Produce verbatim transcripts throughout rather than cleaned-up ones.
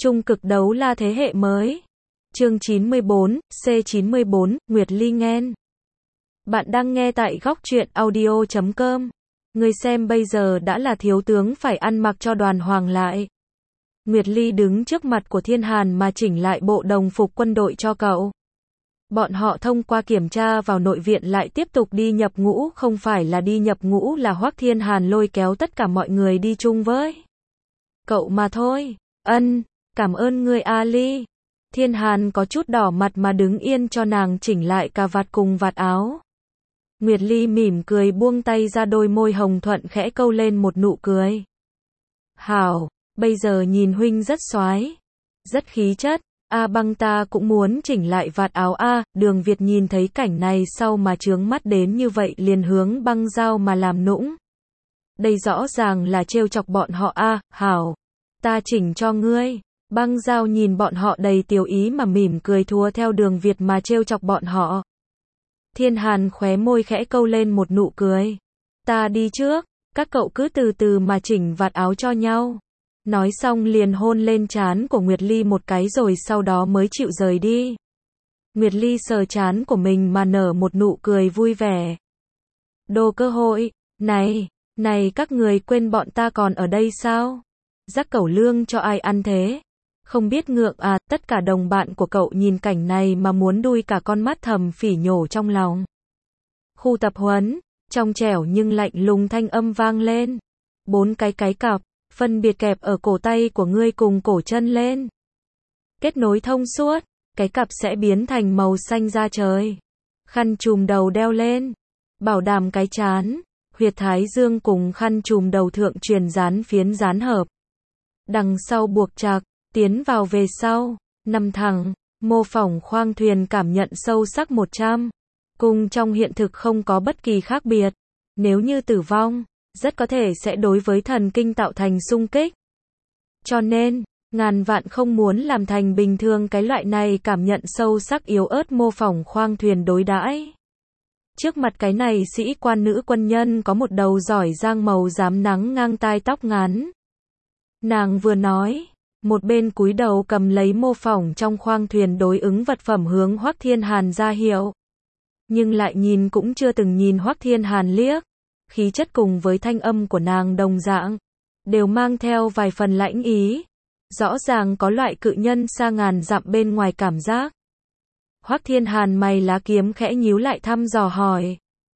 Trung cực đấu la thế hệ mới. Chương chín mươi bốn, C chín mươi bốn, Nguyệt Ly Ngen. Bạn đang nghe tại góc truyện audio chấm com. Người xem bây giờ đã là thiếu tướng phải ăn mặc cho đoàn hoàng lại. Nguyệt Ly đứng trước mặt của Thiên Hàn mà chỉnh lại bộ đồng phục quân đội cho cậu. Bọn họ thông qua kiểm tra vào nội viện lại tiếp tục đi nhập ngũ, không phải là đi nhập ngũ là Hoắc Thiên Hàn lôi kéo tất cả mọi người đi chung với cậu mà thôi. Ân, cảm ơn ngươi A Ly. Thiên Hàn có chút đỏ mặt mà đứng yên cho nàng chỉnh lại cà vạt cùng vạt áo. Nguyệt Ly mỉm cười buông tay ra, đôi môi hồng thuận khẽ câu lên một nụ cười. Hảo, bây giờ nhìn huynh rất soái, rất khí chất. A Băng ta cũng muốn chỉnh lại vạt áo a. Đường Việt nhìn thấy cảnh này sau mà chướng mắt đến như vậy liền hướng Băng Giao mà làm nũng. Đây rõ ràng là trêu chọc bọn họ a. Hảo, ta chỉnh cho ngươi. Băng Giao nhìn bọn họ đầy tiểu ý mà mỉm cười thua theo Đường Việt mà trêu chọc bọn họ. Thiên Hàn khóe môi khẽ câu lên một nụ cười. Ta đi trước, các cậu cứ từ từ mà chỉnh vạt áo cho nhau. Nói xong liền hôn lên trán của Nguyệt Ly một cái rồi sau đó mới chịu rời đi. Nguyệt Ly sờ trán của mình mà nở một nụ cười vui vẻ. Đồ cơ hội, này, này các người quên bọn ta còn ở đây sao? Rắc cẩu lương cho ai ăn thế? Không biết ngượng à? Tất cả đồng bạn của cậu nhìn cảnh này mà muốn đuôi cả con mắt, thầm phỉ nhổ trong lòng. Khu tập huấn, trong trẻo nhưng lạnh lùng thanh âm vang lên. Bốn cái cái cặp, phân biệt kẹp ở cổ tay của ngươi cùng cổ chân lên. Kết nối thông suốt, cái cặp sẽ biến thành màu xanh da trời. Khăn trùm đầu đeo lên, bảo đảm cái trán, huyệt thái dương cùng khăn trùm đầu thượng truyền dán phiến dán hợp. Đằng sau buộc chặt, tiến vào về sau, nằm thẳng, mô phỏng khoang thuyền, cảm nhận sâu sắc một trăm. Cùng trong hiện thực không có bất kỳ khác biệt. Nếu như tử vong, rất có thể sẽ đối với thần kinh tạo thành xung kích. Cho nên, ngàn vạn không muốn làm thành bình thường cái loại này cảm nhận sâu sắc yếu ớt mô phỏng khoang thuyền đối đãi. Trước mặt cái này sĩ quan nữ quân nhân có một đầu giỏi giang màu rám nắng ngang tai tóc ngắn. Nàng vừa nói, một bên cúi đầu cầm lấy mô phỏng trong khoang thuyền đối ứng vật phẩm hướng Hoắc Thiên Hàn ra hiệu. Nhưng lại nhìn cũng chưa từng nhìn Hoắc Thiên Hàn liếc. Khí chất cùng với thanh âm của nàng đồng dạng, đều mang theo vài phần lãnh ý. Rõ ràng có loại cự nhân xa ngàn dặm bên ngoài cảm giác. Hoắc Thiên Hàn mày lá kiếm khẽ nhíu lại thăm dò hỏi.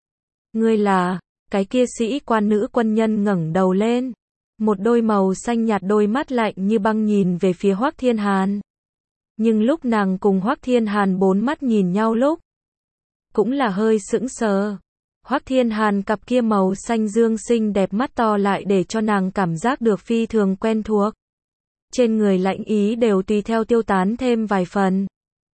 Ngươi là? Cái kia sĩ quan nữ quân nhân ngẩng đầu lên. Một đôi màu xanh nhạt đôi mắt lạnh như băng nhìn về phía Hoắc Thiên Hàn. Nhưng lúc nàng cùng Hoắc Thiên Hàn bốn mắt nhìn nhau lúc, cũng là hơi sững sờ. Hoắc Thiên Hàn cặp kia màu xanh dương xinh đẹp mắt to lại để cho nàng cảm giác được phi thường quen thuộc. Trên người lãnh ý đều tùy theo tiêu tán thêm vài phần.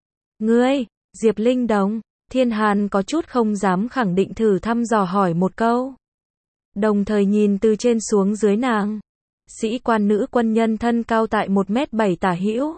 Ngươi, Diệp Linh Đồng, Thiên Hàn có chút không dám khẳng định thử thăm dò hỏi một câu. Đồng thời nhìn từ trên xuống dưới nàng. Sĩ quan nữ quân nhân thân cao tại một mét bảy tả hữu.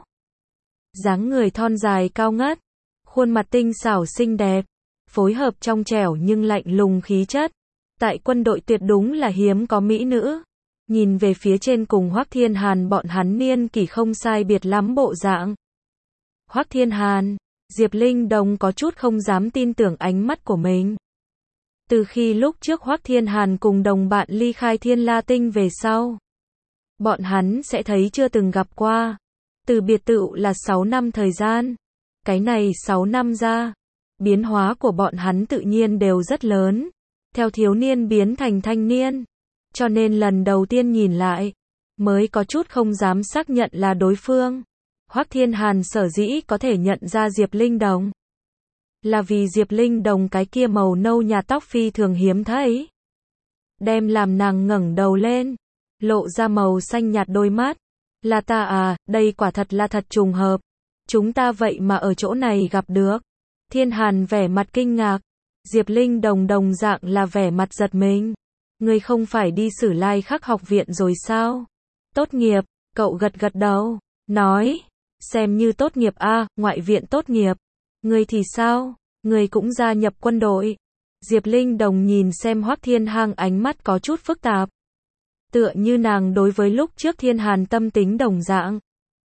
Dáng người thon dài cao ngất. Khuôn mặt tinh xảo xinh đẹp. Phối hợp trong trẻo nhưng lạnh lùng khí chất. Tại quân đội tuyệt đúng là hiếm có mỹ nữ. Nhìn về phía trên cùng Hoắc Thiên Hàn, bọn hắn niên kỷ không sai biệt lắm bộ dạng. Hoắc Thiên Hàn, Diệp Linh Đồng có chút không dám tin tưởng ánh mắt của mình. Từ khi lúc trước Hoắc Thiên Hàn cùng đồng bạn ly khai Thiên La Tinh về sau, bọn hắn sẽ thấy chưa từng gặp qua. Từ biệt tựu là sáu năm thời gian. Cái này sáu năm ra, biến hóa của bọn hắn tự nhiên đều rất lớn. Theo thiếu niên biến thành thanh niên. Cho nên lần đầu tiên nhìn lại, mới có chút không dám xác nhận là đối phương. Hoắc Thiên Hàn sở dĩ có thể nhận ra Diệp Linh Đồng, là vì Diệp Linh Đồng cái kia màu nâu nhà tóc phi thường hiếm thấy. Đem làm nàng ngẩng đầu lên, lộ ra màu xanh nhạt đôi mắt. Là ta à, đây quả thật là thật trùng hợp. Chúng ta vậy mà ở chỗ này gặp được. Thiên Hàn vẻ mặt kinh ngạc. Diệp Linh Đồng đồng dạng là vẻ mặt giật mình. Ngươi không phải đi Sử Lai Khắc học viện rồi sao? Tốt nghiệp, cậu gật gật đầu, nói. Xem như tốt nghiệp a, ngoại viện tốt nghiệp. Ngươi thì sao? Ngươi cũng gia nhập quân đội. Diệp Linh Đồng nhìn xem Hoắc Thiên Hàn, ánh mắt có chút phức tạp. Tựa như nàng đối với lúc trước Thiên Hàn tâm tính đồng dạng.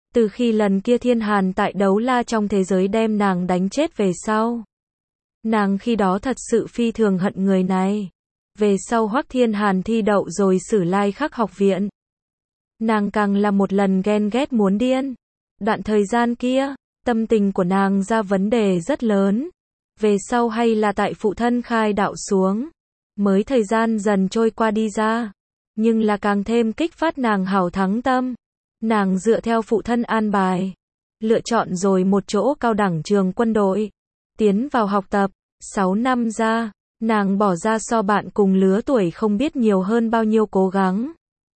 Từ khi lần kia Thiên Hàn tại đấu la trong thế giới đem nàng đánh chết về sau, nàng khi đó thật sự phi thường hận người này. Về sau Hoắc Thiên Hàn thi đậu rồi Sử Lai Khắc học viện, nàng càng là một lần ghen ghét muốn điên. Đoạn thời gian kia, tâm tình của nàng ra vấn đề rất lớn. Về sau hay là tại phụ thân khai đạo xuống, mới thời gian dần trôi qua đi ra, nhưng là càng thêm kích phát nàng hào thắng tâm. Nàng dựa theo phụ thân an bài, lựa chọn rồi một chỗ cao đẳng trường quân đội, tiến vào học tập. Sáu năm ra, nàng bỏ ra so bạn cùng lứa tuổi không biết nhiều hơn bao nhiêu cố gắng.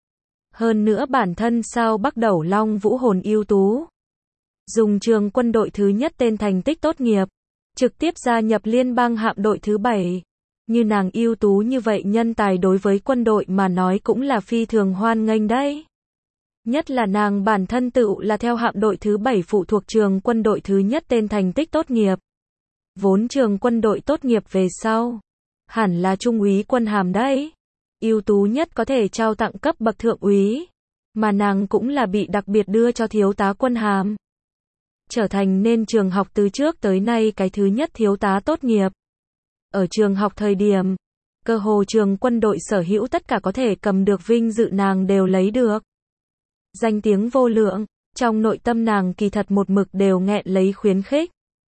Hơn nữa bản thân sao Bắc Đẩu Long vũ hồn ưu tú, dùng trường quân đội thứ nhất tên thành tích tốt nghiệp, trực tiếp gia nhập liên bang hạm đội thứ bảy. Như nàng ưu tú như vậy nhân tài đối với quân đội mà nói cũng là phi thường hoan nghênh đấy. Nhất là nàng bản thân tự là theo hạm đội thứ bảy phụ thuộc trường quân đội thứ nhất tên thành tích tốt nghiệp. Vốn trường quân đội tốt nghiệp về sau, hẳn là trung úy quân hàm đấy. Ưu tú nhất có thể trao tặng cấp bậc thượng úy, mà nàng cũng là bị đặc biệt đưa cho thiếu tá quân hàm. Trở thành nên trường học từ trước tới nay cái thứ nhất thiếu tá tốt nghiệp. Ở trường học thời điểm, cơ hồ trường quân đội sở hữu tất cả có thể cầm được vinh dự nàng đều lấy được. Danh tiếng vô lượng, trong nội tâm nàng kỳ thật một mực đều nghẹn lấy khuyến khích.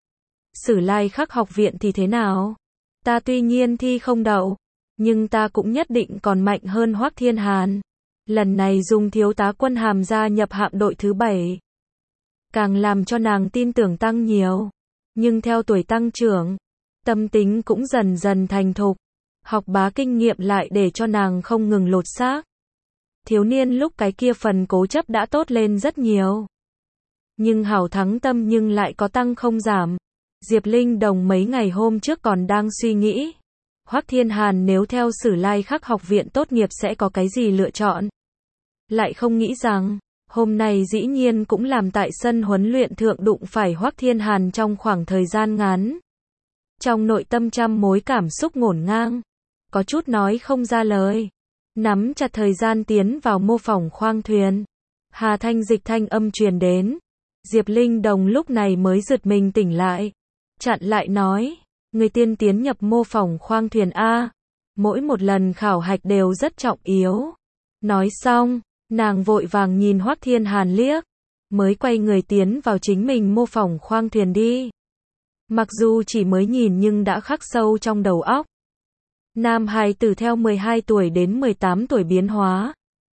Sử Lai Khắc học viện thì thế nào? Ta tuy nhiên thi không đậu, nhưng ta cũng nhất định còn mạnh hơn Hoắc Thiên Hàn. Lần này dùng thiếu tá quân hàm gia nhập hạm đội thứ bảy, càng làm cho nàng tin tưởng tăng nhiều. Nhưng theo tuổi tăng trưởng, tâm tính cũng dần dần thành thục, học bá kinh nghiệm lại để cho nàng không ngừng lột xác. Thiếu niên lúc cái kia phần cố chấp đã tốt lên rất nhiều. Nhưng hảo thắng tâm nhưng lại có tăng không giảm. Diệp Linh Đồng mấy ngày hôm trước còn đang suy nghĩ, Hoắc Thiên Hàn nếu theo Sử Lai Khắc học viện tốt nghiệp sẽ có cái gì lựa chọn. Lại không nghĩ rằng, hôm nay dĩ nhiên cũng làm tại sân huấn luyện thượng đụng phải Hoắc Thiên Hàn trong khoảng thời gian ngắn. Trong nội tâm trăm mối cảm xúc ngổn ngang, có chút nói không ra lời. Nắm chặt thời gian tiến vào mô phỏng khoang thuyền. Hà Thanh Dịch thanh âm truyền đến. Diệp Linh Đồng lúc này mới giật mình tỉnh lại. Chặn lại nói, người tiên tiến nhập mô phỏng khoang thuyền A. Mỗi một lần khảo hạch đều rất trọng yếu. Nói xong, nàng vội vàng nhìn Hoắc Thiên Hàn liếc, mới quay người tiến vào chính mình mô phỏng khoang thuyền đi. Mặc dù chỉ mới nhìn nhưng đã khắc sâu trong đầu óc. Nam hài tử theo mười hai tuổi đến mười tám tuổi biến hóa,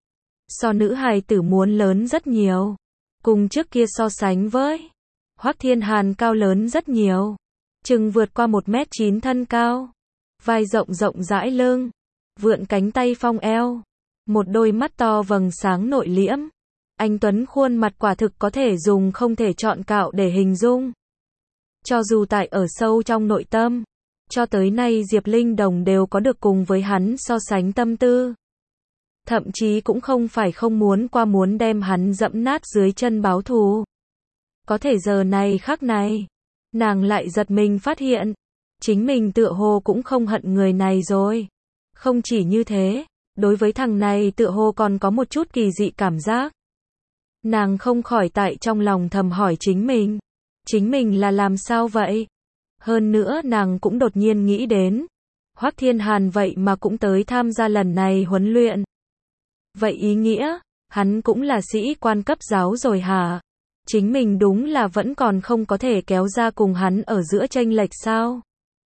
so nữ hài tử muốn lớn rất nhiều. Cùng trước kia so sánh với, Hoắc Thiên Hàn cao lớn rất nhiều, chừng vượt qua một mét chín thân cao, vai rộng rộng rãi lưng, vượn cánh tay phong eo, một đôi mắt to vầng sáng nội liễm. Anh tuấn khuôn mặt quả thực có thể dùng không thể chọn cạo để hình dung. Cho dù tại ở sâu trong nội tâm, cho tới nay Diệp Linh Đồng đều có được cùng với hắn so sánh tâm tư. Thậm chí cũng không phải không muốn qua muốn đem hắn dẫm nát dưới chân báo thù. Có thể giờ này khắc này, nàng lại giật mình phát hiện, chính mình tựa hồ cũng không hận người này rồi. Không chỉ như thế, đối với thằng này tựa hồ còn có một chút kỳ dị cảm giác. Nàng không khỏi tại trong lòng thầm hỏi chính mình, chính mình là làm sao vậy? Hơn nữa nàng cũng đột nhiên nghĩ đến, Hoắc Thiên Hàn vậy mà cũng tới tham gia lần này huấn luyện. Vậy ý nghĩa, hắn cũng là sĩ quan cấp giáo rồi hả? Chính mình đúng là vẫn còn không có thể kéo ra cùng hắn ở giữa chênh lệch sao?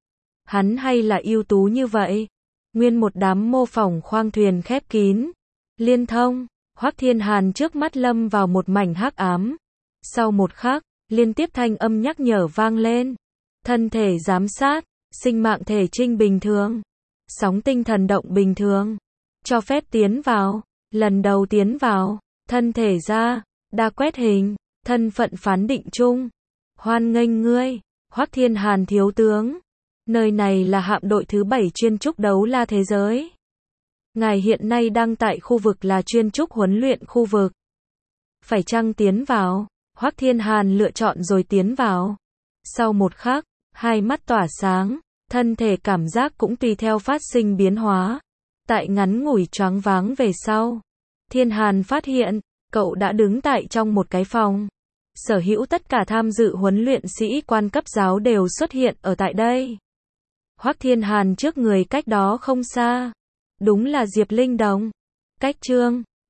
Hắn hay là ưu tú như vậy? Nguyên một đám mô phỏng khoang thuyền khép kín, liên thông, Hoắc Thiên Hàn trước mắt lâm vào một mảnh hắc ám. Sau một khắc, liên tiếp thanh âm nhắc nhở vang lên. Thân thể giám sát, sinh mạng thể trinh bình thường, sóng tinh thần động bình thường, cho phép tiến vào, lần đầu tiến vào, thân thể ra, đa quét hình, thân phận phán định chung, hoan nghênh ngươi, Hoắc Thiên Hàn thiếu tướng. Nơi này là hạm đội thứ bảy chuyên trúc đấu la thế giới. Ngài hiện nay đang tại khu vực là chuyên trúc huấn luyện khu vực. Phải chăng tiến vào? Hoắc Thiên Hàn lựa chọn rồi tiến vào. Sau một khắc, hai mắt tỏa sáng, thân thể cảm giác cũng tùy theo phát sinh biến hóa. Tại ngắn ngủi choáng váng về sau, Thiên Hàn phát hiện, Cậu đã đứng tại trong một cái phòng. Sở hữu tất cả tham dự huấn luyện sĩ quan cấp giáo đều xuất hiện ở tại đây. Hoắc Thiên Hàn trước người cách đó không xa. Đúng là Diệp Linh Đồng. Cách Trương